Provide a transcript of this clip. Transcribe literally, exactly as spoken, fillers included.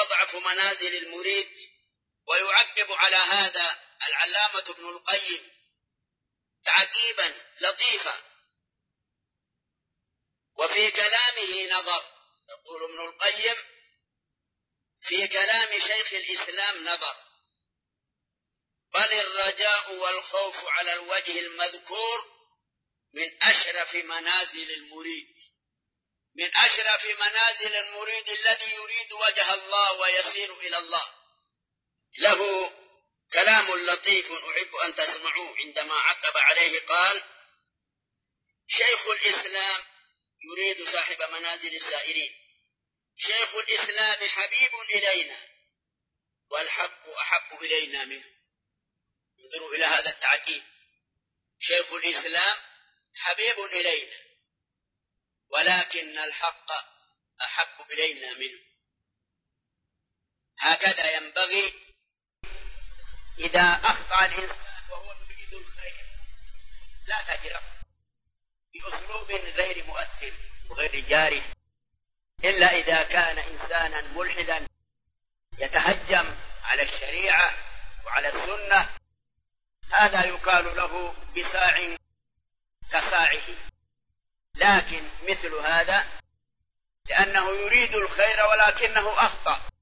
أضعف منازل المريد. ويعقب على هذا العلامة ابن القيم تعقيبا لطيفا، وفي كلامه نظر. يقول ابن القيم في كلام شيخ الإسلام نظر، بل الرجاء والخوف على الوجه المذكور من أشرف منازل المريد، من أشرف منازل المريد الذي يريد وجه الله ويسير إلى الله. له كلام لطيف أحب أن تسمعوه عندما عقب عليه. قال: شيخ الإسلام يريد صاحب منازل السائرين: شيخ الإسلام حبيب إلينا والحق أحب إلينا منه. انظروا إلى هذا التعقيب: شيخ الإسلام حبيب إلينا ولكن الحق أحب إلينا منه. هكذا ينبغي إذا أخطأ الإنسان وهو يريد الخير لا تجرح بأسلوب غير مؤثر وغير جارح، إلا إذا كان إنسانا ملحدا يتهجم على الشريعة وعلى السنة، هذا يقال له بساع كساعه. لكن مثل هذا لأنه يريد الخير ولكنه أخطأ